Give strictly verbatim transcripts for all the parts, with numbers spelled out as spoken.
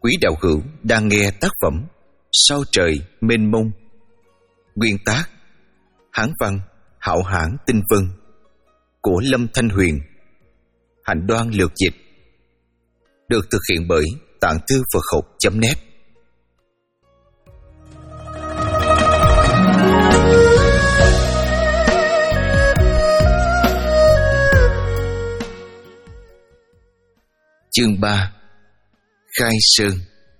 Quý đạo hữu đang nghe tác phẩm Sao trời mênh mông. Nguyên tác Hán văn Hạo Hãn Tinh Vân của Lâm Thanh Huyền. Hạnh Đoan lược dịch. Được thực hiện bởi Tạng Thư Phật Học chấm net. Chương ba. Khai Sơn.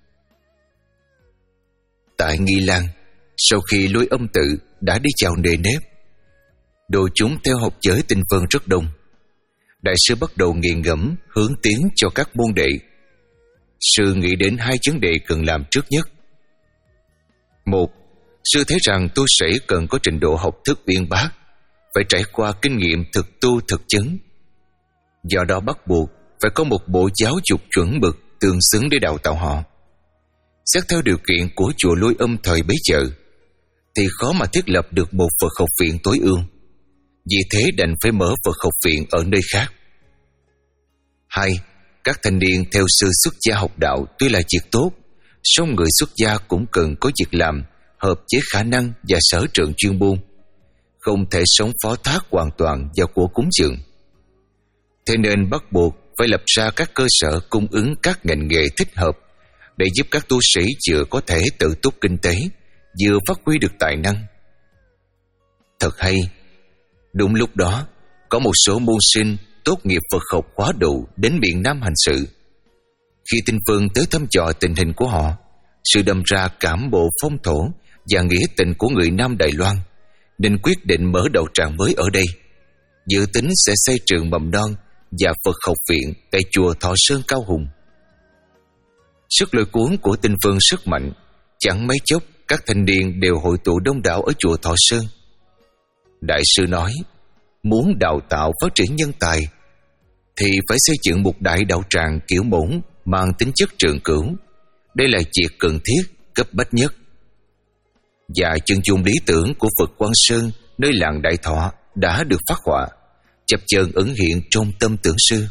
Tại Nghi Lan, sau khi lối âm tự đã đi chào nề nếp, đồ chúng theo học giới Tinh Vân rất đông. Đại sư bắt đầu nghiền ngẫm hướng tiến cho các môn đệ. Sư nghĩ đến hai vấn đề cần làm trước nhất. Một, sư thấy rằng tu sĩ cần có trình độ học thức uyên bác, phải trải qua kinh nghiệm thực tu thực chứng. Do đó bắt buộc phải có một bộ giáo dục chuẩn mực tương xứng để đào tạo họ. Xét theo điều kiện của chùa Lôi Âm thời bấy giờ, thì khó mà thiết lập được một Phật học viện tối ưu. Vì thế đành phải mở Phật học viện ở nơi khác. Hai, các thanh niên theo sư xuất gia học đạo tuy là việc tốt, song người xuất gia cũng cần có việc làm hợp với khả năng và sở trường chuyên môn, không thể sống phó thác hoàn toàn vào của cúng dường. Thế nên bắt buộc phải lập ra các cơ sở cung ứng các ngành nghề thích hợp để giúp các tu sĩ vừa có thể tự túc kinh tế, vừa phát huy được tài năng. Thật hay, đúng lúc đó có một số môn sinh tốt nghiệp Phật học khóa đủ đến miền Nam hành sự. Khi Tinh Vân tới thăm dò tình hình của họ, sự đâm ra cảm bộ phong thổ và nghĩa tình của người Nam Đài Loan, nên quyết định mở đầu tràng mới ở đây, dự tính sẽ xây trường mầm non và Phật học viện tại chùa Thọ Sơn Cao Hùng. Sức lôi cuốn của Tinh Vân rất mạnh, chẳng mấy chốc các thanh niên đều hội tụ đông đảo ở chùa Thọ Sơn. Đại sư nói, muốn đào tạo phát triển nhân tài thì phải xây dựng một đại đạo tràng kiểu mẫu mang tính chất trường cửu. Đây là việc cần thiết, cấp bách nhất. Và chân dung lý tưởng của Phật Quang Sơn nơi làng Đại Thọ đã được phát họa, chập chờn ẩn hiện trong tâm tưởng sư.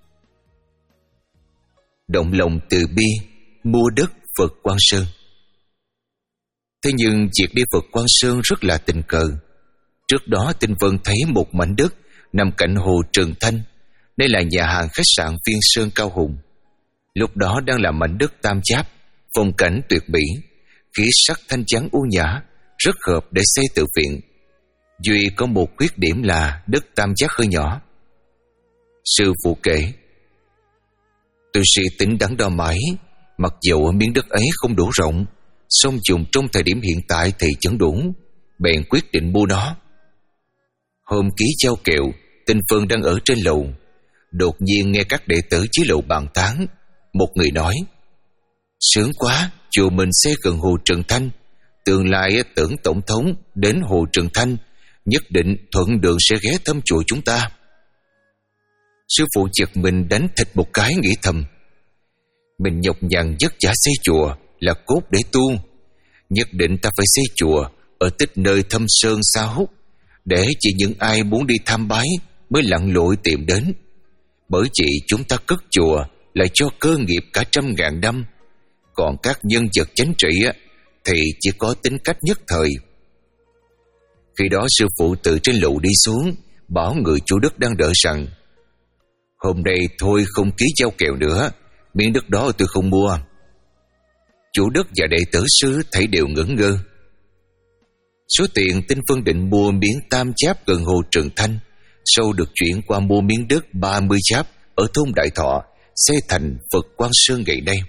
Động lòng từ bi, mua đất Phật Quang Sơn. Thế nhưng việc đi Phật Quang Sơn rất là tình cờ. Trước đó Tinh Vân thấy một mảnh đất nằm cạnh hồ Trường Thanh, đây là nhà hàng khách sạn Viên Sơn Cao Hùng. Lúc đó đang là mảnh đất tam giác, phong cảnh tuyệt mỹ, khí sắc thanh trắng u nhã, rất hợp để xây tự viện. Duy có một khuyết điểm là đất tam giác hơi nhỏ. Sư phụ kể, tôi suy tính đắn đo mãi, mặc dù ở miếng đất ấy không đủ rộng, song dùng trong thời điểm hiện tại thì chẳng đủ, bèn quyết định mua nó. Hôm ký giao kẹo, Tinh Vân đang ở trên lầu, đột nhiên nghe các đệ tử dưới lầu bàn tán. Một người nói, sướng quá, chùa mình xây gần hồ Trường Thanh, tương lai tưởng tổng thống đến hồ Trường Thanh nhất định thuận đường sẽ ghé thăm chùa chúng ta. Sư phụ giật mình đánh thịt một cái, nghĩ thầm, mình nhọc nhằn vất vả xây chùa là cốt để tu, nhất định ta phải xây chùa ở tích nơi thâm sơn xa hút, để chỉ những ai muốn đi tham bái mới lặn lội tìm đến. Bởi vậy chúng ta cất chùa là cho cơ nghiệp cả trăm ngàn năm, còn các nhân vật chánh trị thì chỉ có tính cách nhất thời. Khi đó sư phụ từ trên lầu đi xuống, bảo người chủ đất đang đợi rằng, hôm nay thôi không ký giao kèo nữa, miếng đất đó tôi không mua. Chủ đất và đệ tử sư thấy đều ngẩn ngơ. Số tiền Tinh Vân định mua miếng tam cháp gần hồ Trường Thanh, sau được chuyển qua mua miếng đất ba mươi cháp ở thôn Đại Thọ, xây thành Phật Quang Sơn ngày nay.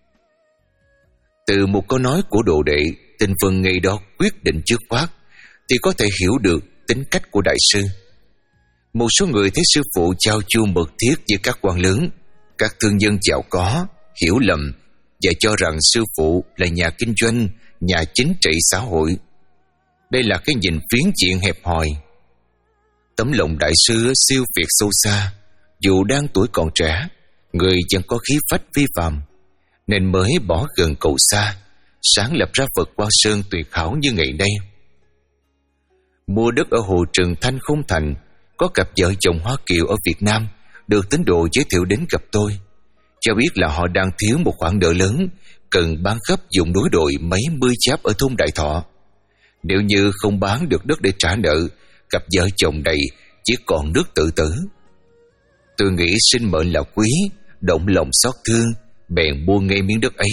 Từ một câu nói của đồ đệ, Tinh Vân ngày đó quyết định dứt khoát, thì có thể hiểu được tính cách của đại sư. Một số người thấy sư phụ trao chu mật thiết với các quan lớn, các thương nhân giàu có, hiểu lầm và cho rằng sư phụ là nhà kinh doanh, nhà chính trị xã hội. Đây là cái nhìn phiến diện hẹp hòi. Tấm lòng đại sư siêu việt sâu xa, dù đang tuổi còn trẻ, người vẫn có khí phách vi phàm, nên mới bỏ gần cầu xa, sáng lập ra Phật Quang Sơn tuyệt hảo như ngày nay. Mua đất ở hồ Trường Thanh không thành, có cặp vợ chồng Hoa Kiều ở Việt Nam được tín đồ giới thiệu đến gặp tôi, cho biết là họ đang thiếu một khoản nợ lớn cần bán khắp vùng núi đồi mấy mươi cháp ở thôn Đại Thọ. Nếu như không bán được đất để trả nợ, cặp vợ chồng này chỉ còn nước tự tử. Tôi nghĩ sinh mệnh là quý, động lòng xót thương, bèn mua ngay miếng đất ấy.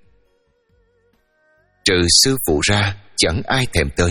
Trừ sư phụ ra, chẳng ai thèm tới.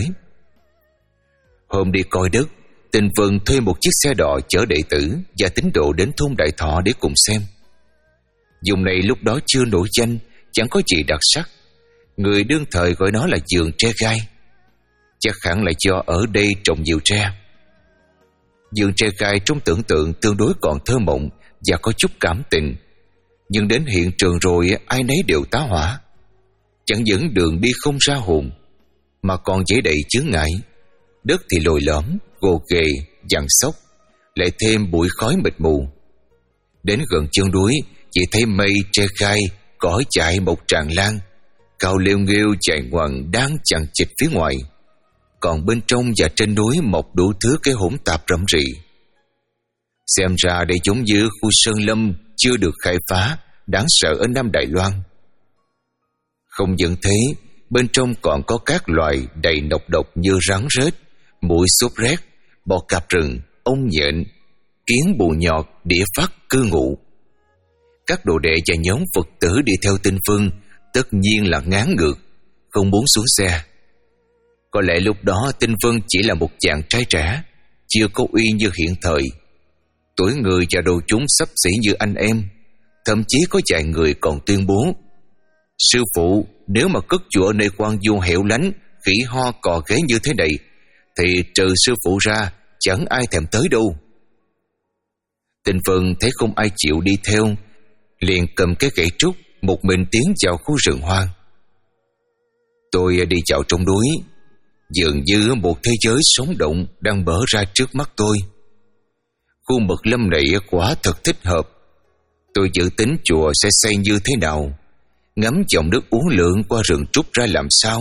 Hôm đi coi đất, Tình Vân thuê một chiếc xe đò chở đệ tử và tín đồ đến thôn Đại Thọ để cùng xem. Vùng này lúc đó chưa nổi danh, chẳng có gì đặc sắc. Người đương thời gọi nó là vườn tre gai. Chắc hẳn là do ở đây trồng nhiều tre. Vườn tre gai trong tưởng tượng tương đối còn thơ mộng và có chút cảm tình, nhưng đến hiện trường rồi ai nấy đều tá hỏa. Chẳng những đường đi không ra hồn, mà còn dễ đầy chướng ngại. Đất thì lồi lõm, gồ ghề, dằn sóc, lại thêm bụi khói mịt mù. Đến gần chân núi, chỉ thấy mây tre gai, cỏ chạy một tràn lan, cao lêu nghêu chạy ngoằn đang chằng chịt phía ngoài. Còn bên trong và trên núi mọc đủ thứ cái hỗn tạp rậm rì. Xem ra đây giống như khu sơn lâm chưa được khai phá, đáng sợ ở Nam Đài Loan. Không những thế, bên trong còn có các loài đầy nọc độc như rắn rết, muỗi sốt rét, bọ cạp rừng, ong nhện, kiến bù nhọt, đĩa phát cư ngụ. Các đồ đệ và nhóm Phật tử đi theo Tinh Vân tất nhiên là ngán ngược, không muốn xuống xe. Có lẽ lúc đó Tinh Vân chỉ là một chàng trai trẻ, chưa có uy như hiện thời. Tuổi người và đồ chúng xấp xỉ như anh em, thậm chí có vài người còn tuyên bố: sư phụ, nếu mà cất chùa nơi quan du hẻo lánh, khỉ ho cò ghé như thế này, thì trừ sư phụ ra chẳng ai thèm tới đâu. Tinh Vân thấy không ai chịu đi theo, liền cầm cái gậy trúc một mình tiến vào khu rừng hoang. Tôi đi dạo trong núi, dường như một thế giới sống động đang mở ra trước mắt tôi. Khu mật lâm này quả thật thích hợp. Tôi dự tính chùa sẽ xây như thế nào, ngắm dòng nước uốn lượn qua rừng trúc ra làm sao.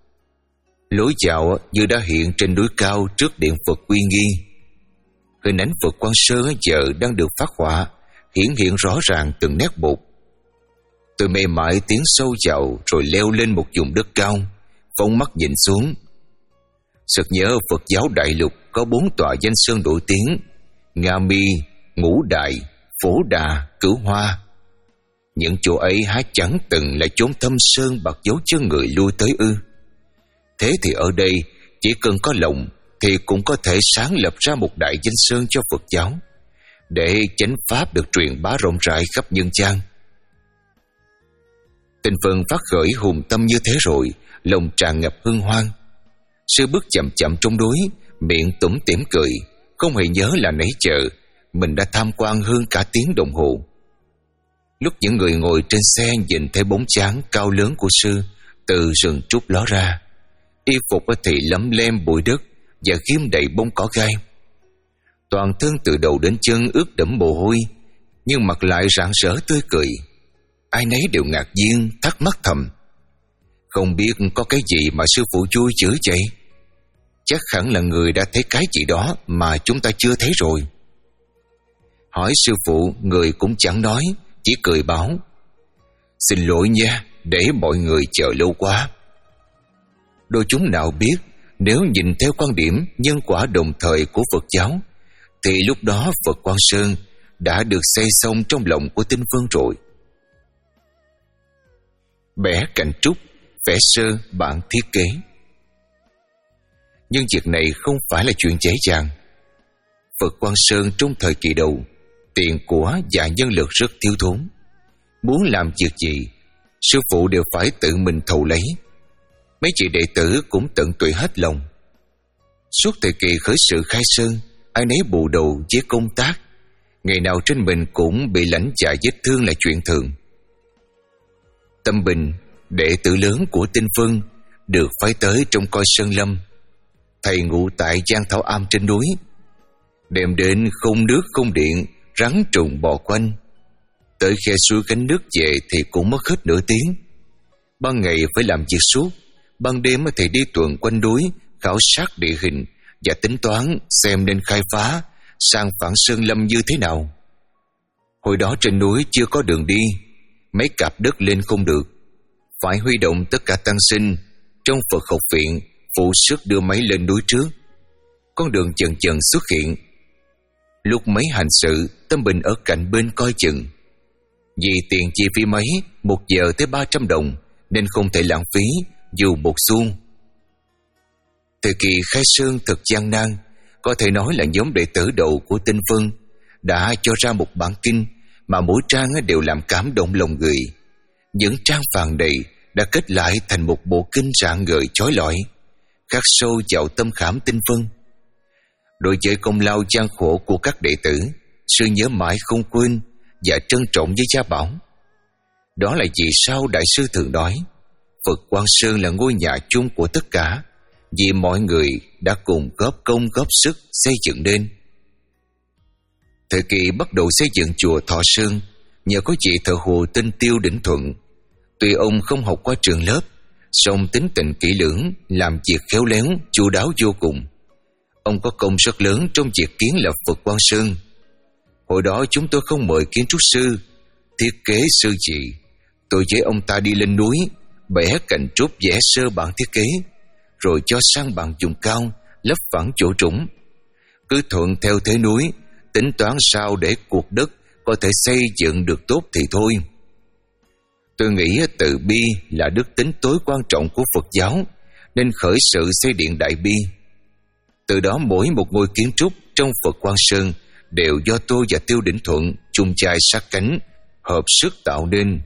Lối vào như đã hiện trên núi cao trước điện Phật uy nghi. Hình ảnh Phật Quan Sơn giờ đang được phát họa, hiển hiện rõ ràng từng nét bột. Tôi mê mải tiến sâu vào rồi leo lên một vùng đất cao, phóng mắt nhìn xuống. Sực nhớ Phật giáo đại lục có bốn tọa danh sơn nổi tiếng: Nga Mi, Ngũ Đại, Phổ Đà, Cửu Hoa. Những chỗ ấy há chẳng từng là chốn thâm sơn bạc dấu chân người lui tới ư? Thế thì ở đây chỉ cần có lòng thì cũng có thể sáng lập ra một đại danh sơn cho Phật giáo, để chánh pháp được truyền bá rộng rãi khắp nhân gian. Tinh Vân phát khởi hùng tâm như thế rồi, lòng tràn ngập hân hoan. Sư bước chậm chậm trong núi, miệng tủm tỉm cười, không hề nhớ là nãy giờ mình đã tham quan hơn cả tiếng đồng hồ. Lúc những người ngồi trên xe nhìn thấy bóng dáng cao lớn của sư từ rừng trúc ló ra, y phục thì lấm lem bụi đất và ghim đầy bông cỏ gai. Toàn thân từ đầu đến chân ướt đẫm mồ hôi, nhưng mặt lại rạng rỡ tươi cười. Ai nấy đều ngạc nhiên thắc mắc thầm: không biết có cái gì mà sư phụ vui chửi vậy? Chắc hẳn là người đã thấy cái gì đó mà chúng ta chưa thấy rồi. Hỏi sư phụ, người cũng chẳng nói, chỉ cười bảo: xin lỗi nha, để mọi người chờ lâu quá. Đôi chúng nào biết, nếu nhìn theo quan điểm nhân quả đồng thời của Phật giáo, thì lúc đó Phật Quan Sơn đã được xây xong trong lòng của Tinh Vân rồi. Bẻ cành trúc, vẽ sơ bản thiết kế. Nhưng việc này không phải là chuyện dễ dàng. Phật Quan Sơn trong thời kỳ đầu, tiền của và nhân lực rất thiếu thốn. Muốn làm việc gì, sư phụ đều phải tự mình thầu lấy. Mấy chị đệ tử cũng tận tụy hết lòng. Suốt thời kỳ khởi sự khai sơn, ai nấy bù đầu với công tác, ngày nào trên mình cũng bị lãnh dạ vết thương là chuyện thường. Tâm Bình, đệ tử lớn của Tinh Vân, được phái tới trong coi sơn lâm. Thầy ngụ tại Giang Thảo Am trên núi, đem đến không nước không điện, rắn trùng bò quanh. Tới khe suối gánh nước về thì cũng mất hết nửa tiếng. Ban ngày phải làm việc suốt, ban đêm thì đi tuần quanh núi, khảo sát địa hình và tính toán xem nên khai phá sang phẳng sơn lâm như thế nào. Hồi đó trên núi chưa có đường đi, mấy cặp đất lên không được, phải huy động tất cả tăng sinh trong Phật học viện phụ sức đưa máy lên núi trước. Con đường chần chần xuất hiện. Lúc mấy hành sự, Tâm Bình ở cạnh bên coi chừng. Vì tiền chi phí máy một giờ tới ba trăm đồng, nên không thể lãng phí dù một xu. Thời kỳ khai sơn thật gian nan, có thể nói là nhóm đệ tử đầu của Tinh Vân đã cho ra một bản kinh mà mỗi trang đều làm cảm động lòng người. Những trang vàng đầy đã kết lại thành một bộ kinh rạng ngời chói lọi, khắc sâu vào tâm khảm Tinh Vân. Đối với công lao gian khổ của các đệ tử, sư nhớ mãi không quên và trân trọng với gia bảo. Đó là vì sao Đại sư thường nói Phật Quang Sơn là ngôi nhà chung của tất cả, vì mọi người đã cùng góp công góp sức xây dựng nên. Thời kỳ bắt đầu xây dựng chùa Thọ Sơn nhờ có vị thợ hồ tên Tiêu Đỉnh Thuận. Tuy ông không học qua trường lớp, song tính tình kỹ lưỡng, làm việc khéo léo, chu đáo vô cùng. Ông có công rất lớn trong việc kiến lập Phật Quang Sơn. Hồi đó chúng tôi không mời kiến trúc sư, thiết kế sư gì. Tôi với ông ta đi lên núi, bẻ cành trúc vẽ sơ bản thiết kế, rồi cho sang bằng dùng cao, lấp phẳng chỗ trũng. Cứ thuận theo thế núi, tính toán sao để cuộc đất có thể xây dựng được tốt thì thôi. Tôi nghĩ từ bi là đức tính tối quan trọng của Phật giáo, nên khởi sự xây điện Đại Bi. Từ đó mỗi một ngôi kiến trúc trong Phật Quang Sơn đều do tôi và Tiêu Đỉnh Thuận chung chai sát cánh, hợp sức tạo nên.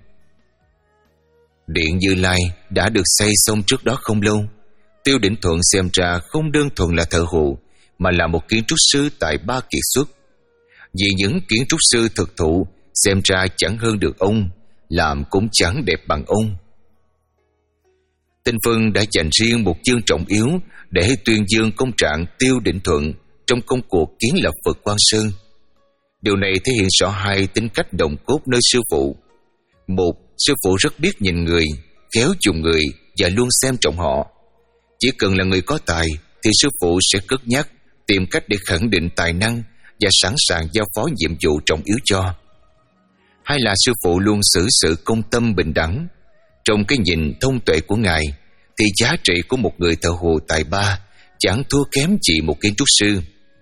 Điện Như Lai đã được xây xong trước đó không lâu. Tiêu Đỉnh Thuận xem ra không đơn thuần là thợ hồ, mà là một kiến trúc sư tài ba kiệt xuất. Vì những kiến trúc sư thực thụ xem ra chẳng hơn được ông, làm cũng chẳng đẹp bằng ông. Tinh Vân đã dành riêng một chương trọng yếu để tuyên dương công trạng Tiêu Đỉnh Thuận trong công cuộc kiến lập Phật Quang Sơn. Điều này thể hiện rõ hai tính cách đồng cốt nơi sư phụ. Một, sư phụ rất biết nhìn người, khéo dùng người và luôn xem trọng họ. Chỉ cần là người có tài thì sư phụ sẽ cất nhắc, tìm cách để khẳng định tài năng và sẵn sàng giao phó nhiệm vụ trọng yếu cho. Hai là sư phụ luôn xử sự công tâm bình đẳng. Trong cái nhìn thông tuệ của Ngài thì giá trị của một người thợ hồ tài ba chẳng thua kém chỉ một kiến trúc sư.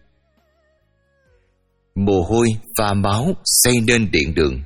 Mồ hôi pha máu xây nên điện đường.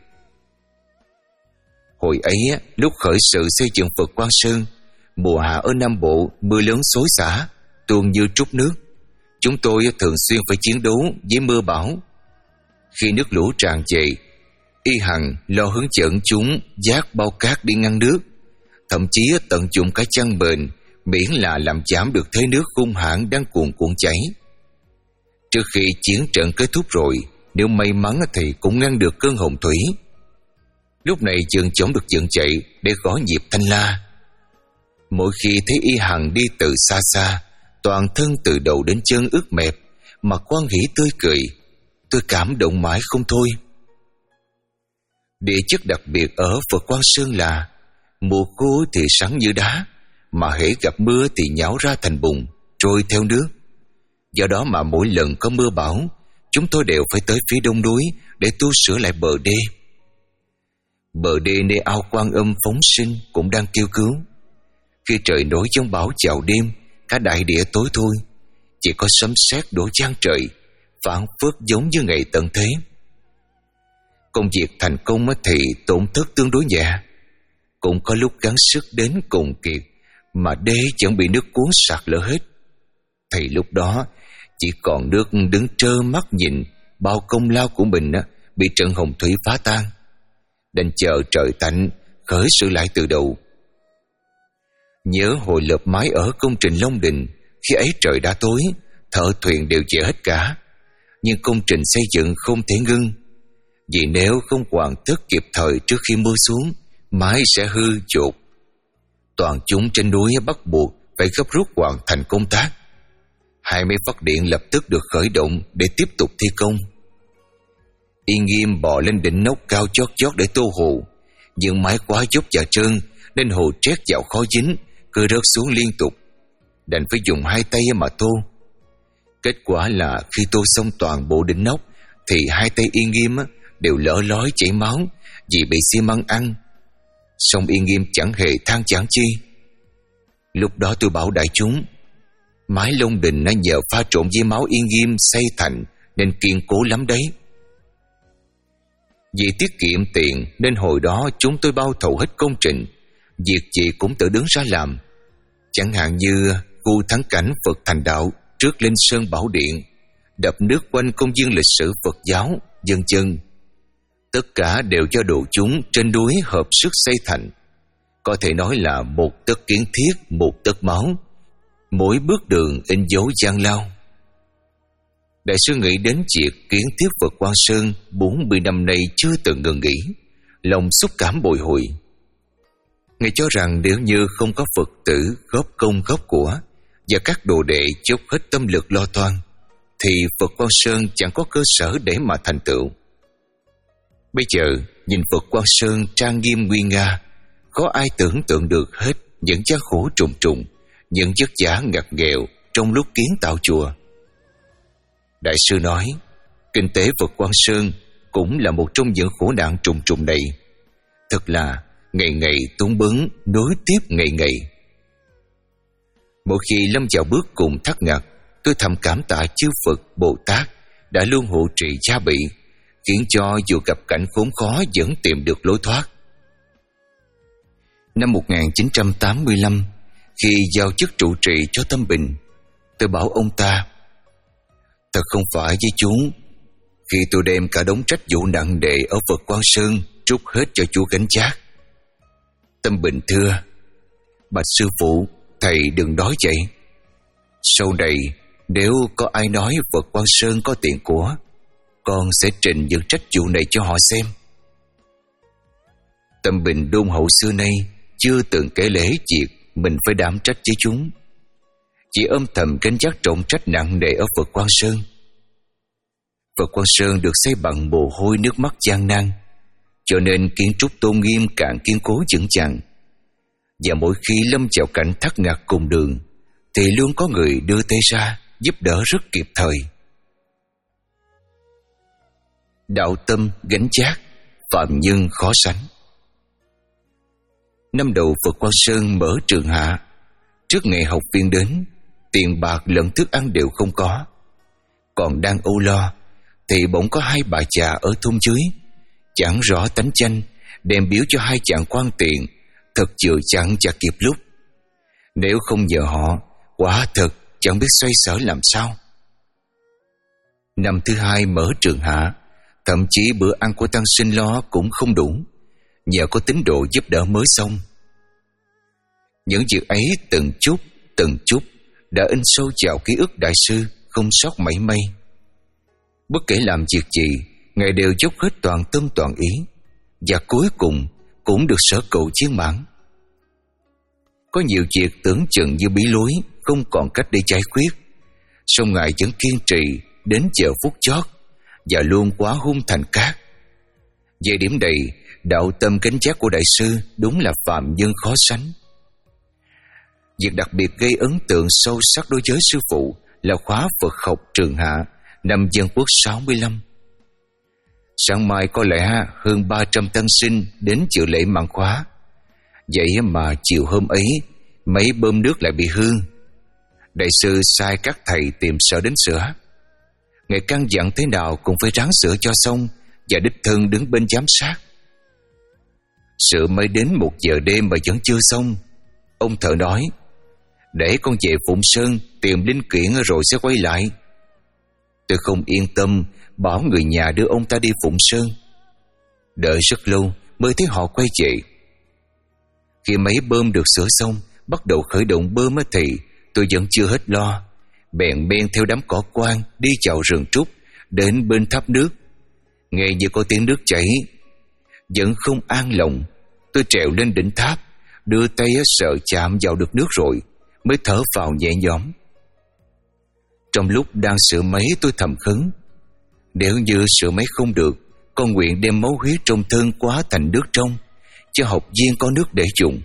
Hồi ấy, lúc khởi sự xây dựng Phật Quang Sơn, mùa hạ ở Nam Bộ mưa lớn xối xả, tuôn như trút nước. Chúng tôi thường xuyên phải chiến đấu với mưa bão. Khi nước lũ tràn về, Y Hằng lo hướng dẫn chúng vác bao cát đi ngăn nước, thậm chí tận dụng cả chăn bền, miễn là làm giảm được thế nước hung hãn đang cuồn cuộn chảy. Trước khi chiến trận kết thúc rồi, nếu may mắn thì cũng ngăn được cơn hồng thủy. Lúc này chừng chống được dựng chạy để gõ nhịp thanh la. Mỗi khi thấy Y Hằng đi từ xa xa, toàn thân từ đầu đến chân ướt mẹp, mặt hoan hỉ tươi cười, tôi cảm động mãi không thôi. Địa chất đặc biệt ở Phật Quang Sơn là mùa khô thì sắn như đá, mà hễ gặp mưa thì nhão ra thành bùn, trôi theo nước. Do đó mà mỗi lần có mưa bão, chúng tôi đều phải tới phía đông núi để tu sửa lại bờ đê. Bờ đê nơi ao Quan Âm phóng sinh cũng đang kêu cứu. Khi trời nổi giông bão chào đêm, cả đại địa tối thui, chỉ có sấm sét đổ giang trời, phảng phất giống như ngày tận thế. Công việc thành công thì tổn thất tương đối nhẹ, cũng có lúc gắng sức đến cùng kiệt mà đê chẳng bị nước cuốn sạt lở hết. Thì lúc đó chỉ còn nước đứng trơ mắt nhìn bao công lao của mình bị trận hồng thủy phá tan, đành chờ trời tạnh khởi sự lại từ đầu. Nhớ hồi lợp mái ở công trình Long Đình, khi ấy trời đã tối, thợ thuyền đều về hết cả, nhưng công trình xây dựng không thể ngưng, vì nếu không hoàn tất kịp thời trước khi mưa xuống, mái sẽ hư chột. Toàn chúng trên núi bắt buộc phải gấp rút hoàn thành công tác. Hai máy phát điện lập tức được khởi động để tiếp tục thi công. Y Nghiêm bò lên đỉnh nóc cao chót chót để tô hồ, nhưng mái quá dốc và trơn nên hồ trét vào khó dính, cứ rớt xuống liên tục, đành phải dùng hai tay mà tô. Kết quả là khi tô xong toàn bộ đỉnh nóc thì hai tay Y Nghiêm đều lở lói chảy máu vì bị xi măng ăn. song Y Nghiêm chẳng hề than chán chi. Lúc đó tôi bảo đại chúng, mái Long Đình nó nhờ pha trộn với máu Y Nghiêm xây thành nên kiên cố lắm đấy. Vì tiết kiệm tiền nên hồi đó chúng tôi bao thầu hết công trình, việc gì cũng tự đứng ra làm. Chẳng hạn như khu thắng cảnh Phật thành đạo trước Linh Sơn Bảo Điện, đập nước quanh công viên lịch sử Phật giáo, vân vân. Tất cả đều do đội chúng trên núi hợp sức xây thành. Có thể nói là một tấc kiến thiết, một tấc máu, mỗi bước đường in dấu gian lao. Đại sư nghĩ đến việc kiến thiết Phật Quang Sơn bốn mươi năm nay chưa từng ngừng nghỉ, lòng xúc cảm bồi hồi. Ngài cho rằng nếu như không có Phật tử góp công góp của và các đồ đệ dốc hết tâm lực lo toan, thì Phật Quang Sơn chẳng có cơ sở để mà thành tựu. Bây giờ nhìn Phật Quang Sơn trang nghiêm nguy nga, có ai tưởng tượng được hết những gian khổ trùng trùng, những vất vả ngặt nghèo trong lúc kiến tạo chùa. Đại sư nói, kinh tế Phật Quang Sơn cũng là một trong những khổ nạn trùng trùng này. Thật là ngày ngày túng bấn, nối tiếp ngày ngày. Mỗi khi lâm vào bước cùng thắt ngặt, tôi thầm cảm tạ chư Phật Bồ Tát đã luôn hộ trì gia bị, khiến cho dù gặp cảnh khốn khó vẫn tìm được lối thoát. Năm một nghìn chín trăm tám mươi lăm, khi giao chức trụ trì cho Tâm Bình, tôi bảo ông ta, thật không phải với chúng, khi tôi đem cả đống trách vụ nặng nề ở Phật Quang Sơn trút hết cho chú gánh vác. Tâm Bình thưa, bạch sư phụ, thầy đừng nói vậy. Sau này nếu có ai nói Phật Quang Sơn có tiền của, con sẽ trình những trách vụ này cho họ xem. Tâm Bình đôn hậu xưa nay chưa từng kể lễ việc mình phải đảm trách với chúng, chỉ âm thầm gánh vác trọng trách nặng nề ở Phật Quang Sơn. Phật Quang Sơn được xây bằng mồ hôi nước mắt gian nan, cho nên kiến trúc tôn nghiêm càng kiên cố vững chãi. Và mỗi khi lâm vào cảnh thắt ngặt cùng đường, thì luôn có người đưa tay ra giúp đỡ rất kịp thời. Đạo tâm gánh vác, phạm nhân khó sánh. Năm đầu Phật Quang Sơn mở trường hạ, trước ngày học viên đến, tiền bạc lẫn thức ăn đều không có. Còn đang âu lo, thì bỗng có hai bà già ở thôn dưới, chẳng rõ tánh chanh, đem biếu cho hai chàng quan tiền, thật vừa chẳng chặt kịp lúc. Nếu không nhờ họ, quả thật chẳng biết xoay sở làm sao. Năm thứ hai mở trường hạ, thậm chí bữa ăn của tăng sinh lo cũng không đủ, nhờ có tín đồ giúp đỡ mới xong. Những việc ấy từng chút, từng chút đã in sâu vào ký ức đại sư, không sót mảy may. Bất kể làm việc gì, Ngài đều dốc hết toàn tâm toàn ý, và cuối cùng cũng được sở cầu viên mãn. Có nhiều việc tưởng chừng như bí lối, không còn cách để giải quyết, song Ngài vẫn kiên trì đến giờ phút chót và luôn quá hung thành cát. Về điểm này, đạo tâm gánh vác của đại sư đúng là phàm nhân khó sánh. Việc đặc biệt gây ấn tượng sâu sắc đối với sư phụ là khóa Phật học trường hạ năm Dân Quốc sáu mươi lăm. Sáng mai có lẽ hơn ba trăm tăng sinh đến dự lễ mãn khóa. Vậy mà chiều hôm ấy, mấy bơm nước lại bị hư. Đại sư sai các thầy tìm sửa đến sửa. Ngài căn dặn thế nào cũng phải ráng sửa cho xong, và đích thân đứng bên giám sát. Sửa mới đến một giờ đêm mà vẫn chưa xong. Ông thợ nói, để con về Phụng Sơn tìm linh kiện rồi sẽ quay lại. Tôi không yên tâm, bảo người nhà đưa ông ta đi Phụng Sơn. Đợi rất lâu mới thấy họ quay về. Khi máy bơm được sửa xong, bắt đầu khởi động bơm thì tôi vẫn chưa hết lo, bèn men theo đám cỏ quan đi vào rừng trúc đến bên tháp nước. Nghe như có tiếng nước chảy, vẫn không an lòng. Tôi trèo lên đỉnh tháp, đưa tay sợ chạm vào được nước rồi mới thở vào nhẹ nhõm. Trong lúc đang sửa máy, tôi thầm khấn, nếu như sửa máy không được, con nguyện đem máu huyết trong thân quá thành nước trong, cho học viên có nước để dùng.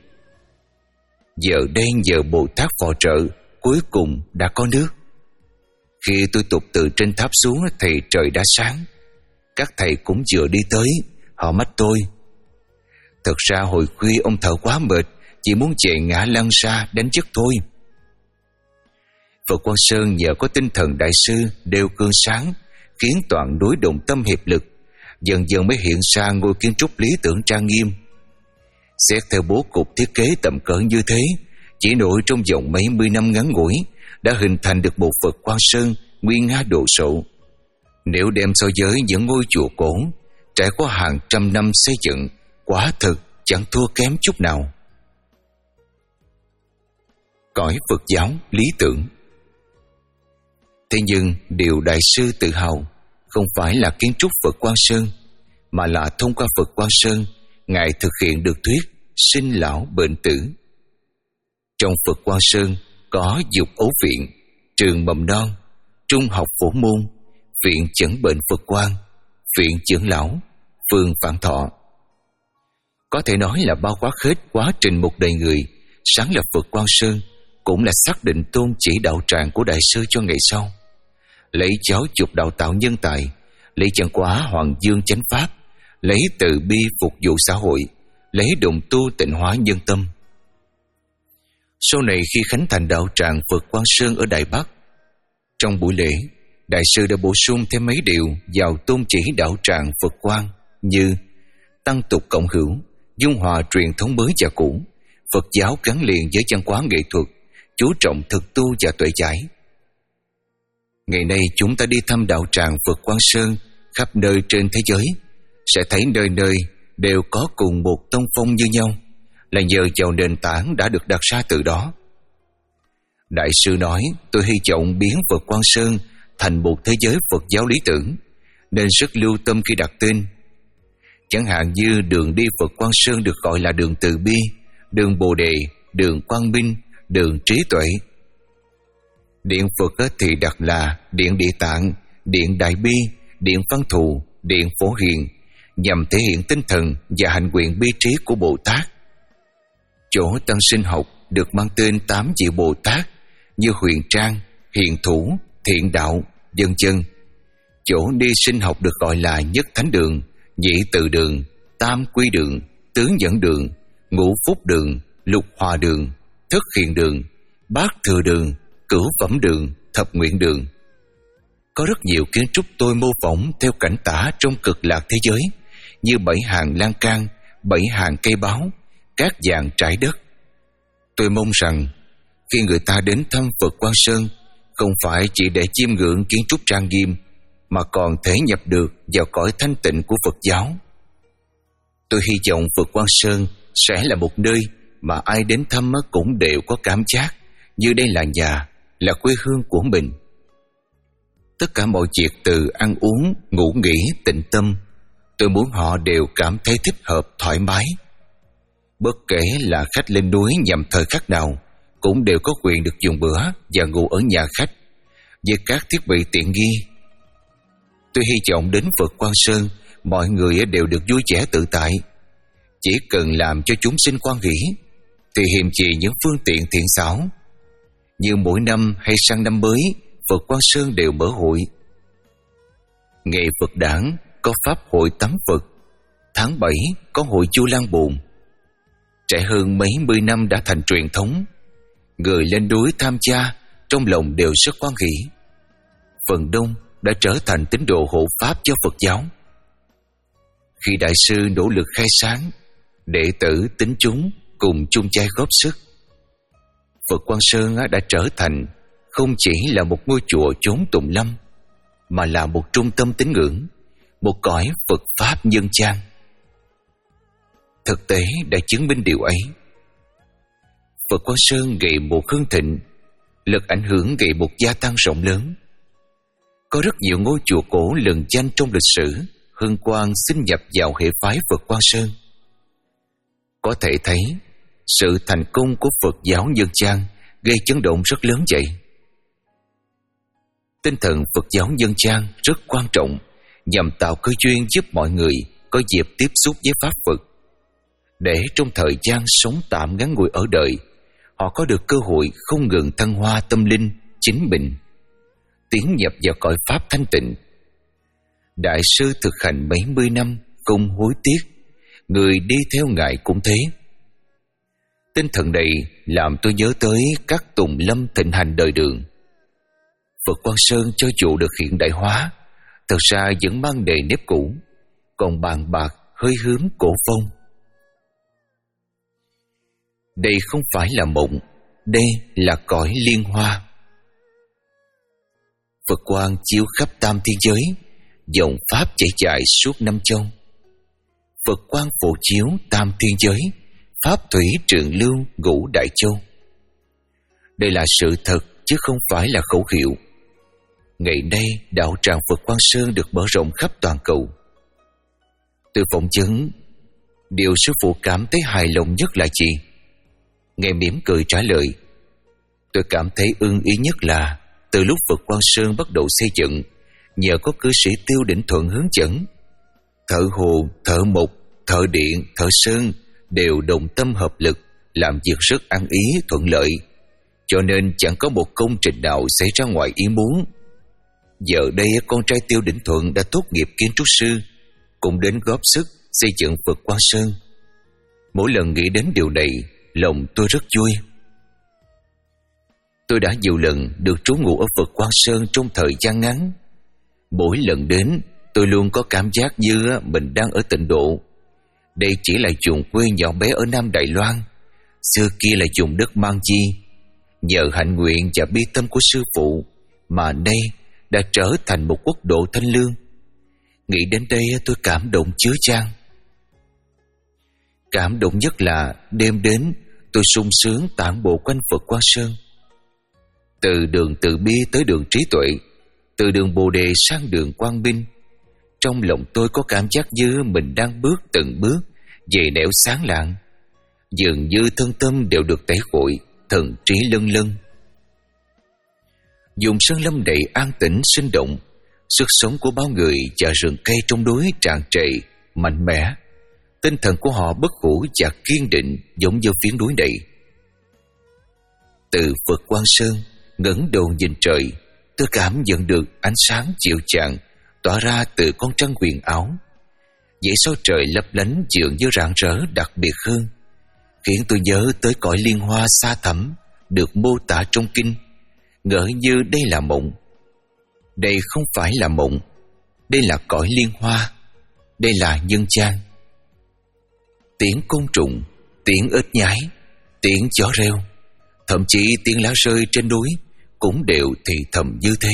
Giờ đây nhờ Bồ Tát phò trợ, cuối cùng đã có nước. Khi tôi tụt từ trên tháp xuống thì trời đã sáng. Các thầy cũng vừa đi tới, họ mách tôi, Thật ra hồi khuya ông thở quá mệt, chỉ muốn chạy ngã lăn ra đánh giấc thôi. Phật Quang Sơn nhờ có tinh thần đại sư đều cương sáng, khiến toàn núi đồng tâm hiệp lực, dần dần mới hiện ra ngôi kiến trúc lý tưởng trang nghiêm. Xét theo bố cục thiết kế tầm cỡ như thế, chỉ nội trong vòng mấy mươi năm ngắn ngủi đã hình thành được một Phật Quang Sơn nguy nga đồ sộ. Nếu đem so với những ngôi chùa cổ trải qua hàng trăm năm xây dựng, quả thực chẳng thua kém chút nào. Cõi Phật giáo lý tưởng. Thế nhưng điều đại sư tự hào không phải là kiến trúc Phật Quang Sơn, mà là thông qua Phật Quang Sơn, Ngài thực hiện được thuyết sinh lão bệnh tử. Trong Phật Quang Sơn có dục ấu viện, trường mầm non, trung học phổ môn, viện chẩn bệnh Phật Quang, viện dưỡng lão, phường Vạn Thọ. Có thể nói là bao quát hết quá trình một đời người sáng lập Phật Quang Sơn, cũng là xác định tôn chỉ đạo tràng của đại sư cho ngày sau. Lấy giáo dục đào tạo nhân tài, lấy chân hóa hoàng dương chánh pháp, lấy từ bi phục vụ xã hội, lấy đồng tu tịnh hóa nhân tâm. Sau này khi khánh thành đạo tràng Phật Quang Sơn ở Đài Bắc, trong buổi lễ, đại sư đã bổ sung thêm mấy điều vào tôn chỉ đạo tràng Phật Quang như tăng tục cộng hữu, dung hòa truyền thống mới và cũ, Phật giáo gắn liền với văn hóa nghệ thuật, chú trọng thực tu và tuệ giải. Ngày nay chúng ta đi thăm đạo tràng Phật Quang Sơn khắp nơi trên thế giới, sẽ thấy nơi nơi đều có cùng một tông phong như nhau, là nhờ vào nền tảng đã được đặt ra từ đó. Đại sư nói, tôi hy vọng biến Phật Quang Sơn thành một thế giới Phật giáo lý tưởng, nên rất lưu tâm khi đặt tên. Chẳng hạn như đường đi Phật Quang Sơn được gọi là đường Từ Bi, đường Bồ Đề, đường Quang Minh, đường Trí Tuệ. Điện Phật thì đặt là Điện Địa Tạng, Điện Đại Bi, Điện Văn Thù, Điện Phổ Hiền, nhằm thể hiện tinh thần và hành nguyện bi trí của Bồ Tát. Chỗ tăng sinh học được mang tên tám vị Bồ Tát như Huyền Trang, Hiền Thủ, Thiện Đạo, vân vân. Chỗ đi sinh học được gọi là Nhất Thánh Đường, Nhị Từ Đường, Tam Quy Đường, Tứ Dẫn Đường, Ngũ Phúc Đường, Lục Hòa Đường, Thất Hiền Đường, Bát Thừa Đường, Cửu Phẩm Đường, Thập Nguyện Đường. Có rất nhiều kiến trúc tôi mô phỏng theo cảnh tả trong Cực Lạc thế giới, như bảy hàng lan can, bảy hàng cây báo, các dạng trải đất. Tôi mong rằng khi người ta đến thăm Phật Quang Sơn, không phải chỉ để chiêm ngưỡng kiến trúc trang nghiêm, mà còn thể nhập được vào cõi thanh tịnh của Phật giáo. Tôi hy vọng Phật Quang Sơn sẽ là một nơi mà ai đến thăm cũng đều có cảm giác như đây là nhà, là quê hương của mình. Tất cả mọi việc từ ăn uống, ngủ nghỉ, tịnh tâm, tôi muốn họ đều cảm thấy thích hợp, thoải mái. Bất kể là khách lên núi nhằm thời khắc nào, cũng đều có quyền được dùng bữa và ngủ ở nhà khách với các thiết bị tiện nghi. Tôi hy vọng đến Phật Quang Sơn, mọi người đều được vui vẻ tự tại. Chỉ cần làm cho chúng sinh hoan hỷ, thì hiềm gì những phương tiện thiện xảo. Như mỗi năm hay sang năm mới, Phật Quang Sơn đều mở hội. Ngày Phật đản có pháp hội tắm Phật, tháng bảy có hội Chu Lan Bồn. Trải hơn mấy mươi năm đã thành truyền thống, người lên núi tham gia trong lòng đều rất hoan hỷ. Phần đông đã trở thành tín đồ hộ pháp cho Phật giáo. Khi đại sư nỗ lực khai sáng, đệ tử tín chúng cùng chung tay góp sức, Phật Quang Sơn đã trở thành không chỉ là một ngôi chùa chốn tùng lâm, mà là một trung tâm tín ngưỡng, một cõi Phật pháp nhân gian. Thực tế đã chứng minh điều ấy. Phật Quang Sơn ngày một hưng thịnh, lực ảnh hưởng ngày một gia tăng rộng lớn. Có rất nhiều ngôi chùa cổ lừng danh trong lịch sử hưng quang xin nhập vào hệ phái Phật Quang Sơn. Có thể thấy sự thành công của Phật giáo nhân gian gây chấn động rất lớn vậy. Tinh thần Phật giáo nhân gian rất quan trọng nhằm tạo cơ duyên giúp mọi người có dịp tiếp xúc với Pháp Phật, để trong thời gian sống tạm ngắn ngủi ở đời, họ có được cơ hội không ngừng thăng hoa tâm linh chính mình, tiến nhập vào cõi Pháp thanh tịnh. Đại sư thực hành mấy mươi năm không hối tiếc, người đi theo Ngài cũng thế. Tinh thần này làm tôi nhớ tới các tùng lâm thịnh hành đời Đường. Phật Quang Sơn cho dù được hiện đại hóa, thật ra vẫn mang nề nếp cũ, còn bàn bạc hơi hướng cổ phong. Đây không phải là mộng, đây là cõi liên hoa. Phật quang chiếu khắp tam thiên giới, dòng pháp chảy dài suốt năm châu. Phật quang phổ chiếu tam thiên giới, pháp thủy trường lưu ngũ đại châu. Đây là sự thật chứ không phải là khẩu hiệu. Ngày nay đạo tràng Phật Quang Sơn được mở rộng khắp toàn cầu. Từ phỏng vấn, điều sư phụ cảm thấy hài lòng nhất là gì? Ngài mỉm cười trả lời: tôi cảm thấy ưng ý nhất là từ lúc Phật Quang Sơn bắt đầu xây dựng, nhờ có cư sĩ Tiêu Đỉnh Thuận hướng dẫn, thợ hồ, thợ mộc, thợ điện, thợ sơn đều đồng tâm hợp lực, làm việc rất ăn ý thuận lợi, cho nên chẳng có một công trình nào xảy ra ngoài ý muốn. Giờ đây con trai Tiêu Đỉnh Thuận đã tốt nghiệp kiến trúc sư, cũng đến góp sức xây dựng Phật Quang Sơn. Mỗi lần nghĩ đến điều này, lòng tôi rất vui. Tôi đã nhiều lần được trú ngụ ở Phật Quang Sơn trong thời gian ngắn. Mỗi lần đến, tôi luôn có cảm giác như mình đang ở Tịnh Độ. Đây chỉ là vùng quê nhỏ bé ở Nam Đài Loan, xưa kia là vùng đất Mang Chi. Nhờ hạnh nguyện và bi tâm của sư phụ mà nay đã trở thành một quốc độ thanh lương. Nghĩ đến đây tôi cảm động chứa chan. Cảm động nhất là đêm đến tôi sung sướng tản bộ quanh Phật Quang Sơn. Từ đường Từ Bi tới đường Trí Tuệ, từ đường Bồ Đề sang đường Quang Minh, trong lòng tôi có cảm giác như mình đang bước từng bước về nẻo sáng lạng. Dường như thân tâm đều được tẩy gội, thần trí lân lân. Vùng sơn lâm đầy an tĩnh sinh động, sức sống của bao người và rừng cây trong núi tràn trề, mạnh mẽ. Tinh thần của họ bất hủ và kiên định giống như phiến núi này. Từ Phật Quang Sơn ngẩng đầu nhìn trời, tôi cảm nhận được ánh sáng dịu dàng tỏa ra từ con trăng huyền ảo. Vậy sao trời lấp lánh dường như rạng rỡ đặc biệt hơn, khiến tôi nhớ tới cõi liên hoa xa thẳm được mô tả trong kinh, ngỡ như đây là mộng. Đây không phải là mộng, đây là cõi liên hoa, đây là nhân gian. Tiếng côn trùng, tiếng ếch nhái, tiếng chó reo, thậm chí tiếng lá rơi trên núi cũng đều thì thầm như thế.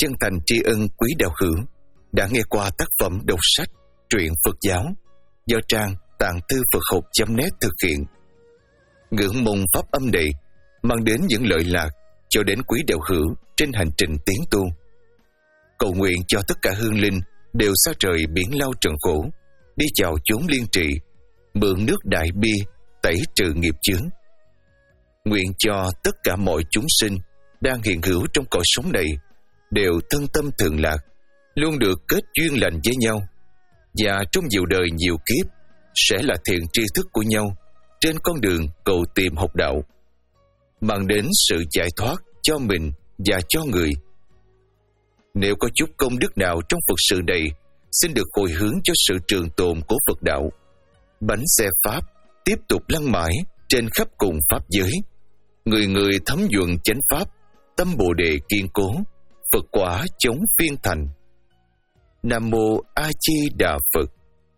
chân thành tri ân quý đạo hữu đã nghe qua tác phẩm đọc sách truyện Phật giáo do trang tạng thư Phật học chấm net thực hiện. Ngưỡng mong pháp âm này mang đến những lợi lạc cho đến quý đạo hữu trên hành trình tiến tu. Cầu nguyện cho tất cả hương linh đều xa trời biển lao trần khổ, đi chào chốn liên trị, mượn nước đại bi tẩy trừ nghiệp chướng. Nguyện cho tất cả mọi chúng sinh đang hiện hữu trong cõi sống này đều thân tâm thường lạc, luôn được kết duyên lành với nhau, và trong nhiều đời nhiều kiếp sẽ là thiện tri thức của nhau trên con đường cầu tìm học đạo, mang đến sự giải thoát cho mình và cho người. Nếu có chút công đức nào trong Phật sự này, xin được hồi hướng cho sự trường tồn của Phật đạo. Bánh xe Pháp tiếp tục lăn mãi trên khắp cùng Pháp giới. Người người thấm nhuần chánh Pháp, tâm Bồ Đề kiên cố, Phật quả chống phiên thành. Nam Mô A Di Đà Phật.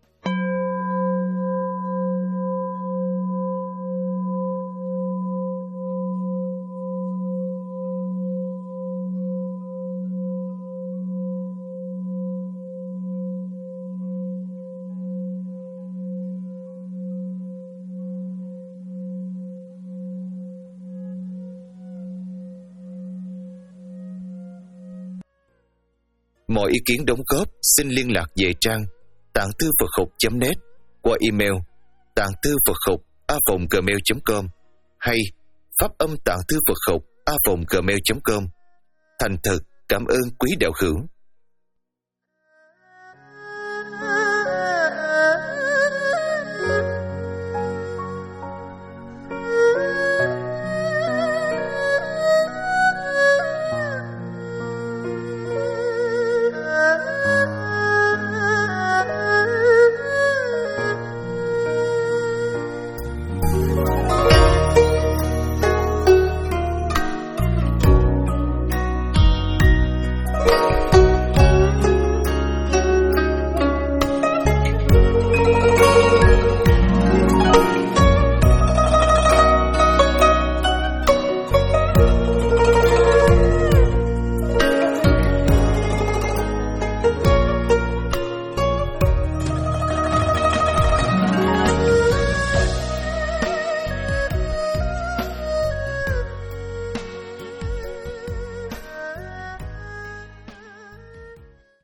Mọi ý kiến đóng góp xin liên lạc về trang tạng thư Phật học chấm net qua email tạng thư Phật học a còng gmail chấm com hay pháp âm tạng thư Phật học a còng gmail chấm com. Thành thật cảm ơn quý đạo hữu.